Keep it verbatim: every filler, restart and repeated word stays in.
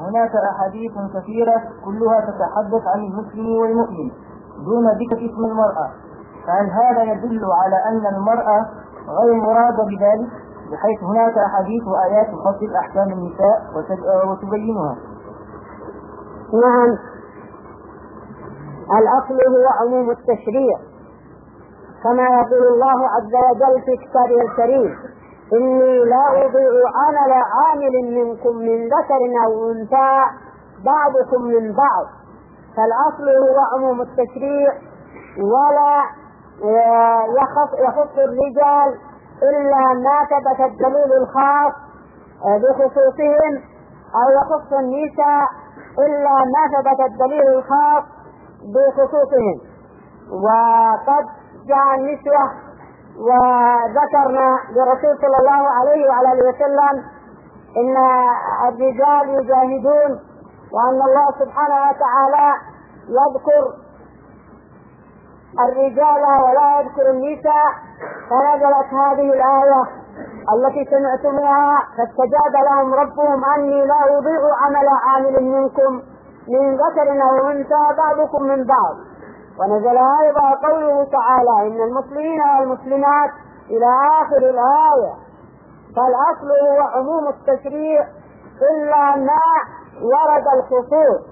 هناك أحاديث كثيرة كلها تتحدث عن المسلم والمؤمن دون ذكر اسم المرأة، فهل هذا يدل على أن المرأة غير مرادة بذلك، بحيث هناك أحاديث وآيات تفصل أحكام النساء وتبينها؟ نعم، الأصل هو عموم التشريع، كما يقول الله عز وجل في كتابه الكريم: إني لا أضيع عمل عامل منكم من ذكر أو أنثى بعضكم من بعض. فالأصل هو عموم التشريع، ولا يخص الرجال إلا ما ثبت الدليل الخاص بخصوصهم، أو يخص النساء إلا ما ثبت الدليل الخاص بخصوصهم. وقد جاء النسوة وذكرنا لرسول صلى الله عليه وعلى اله وسلم إن الرجال يجاهدون، وأن الله سبحانه وتعالى يذكر الرجال ولا يذكر النساء، فنزلت هذه الآية التي سمعتموها: فاستجاب لهم ربهم أني لا أضيع عمل عامل منكم من ذكر أو أنثى بعضكم من بعض. ونزل أيضا قوله تعالى: إن المسلمين والمسلمات إلى آخر الآية. فالأصل هو عموم التشريع إلا ما ورد الخصوص،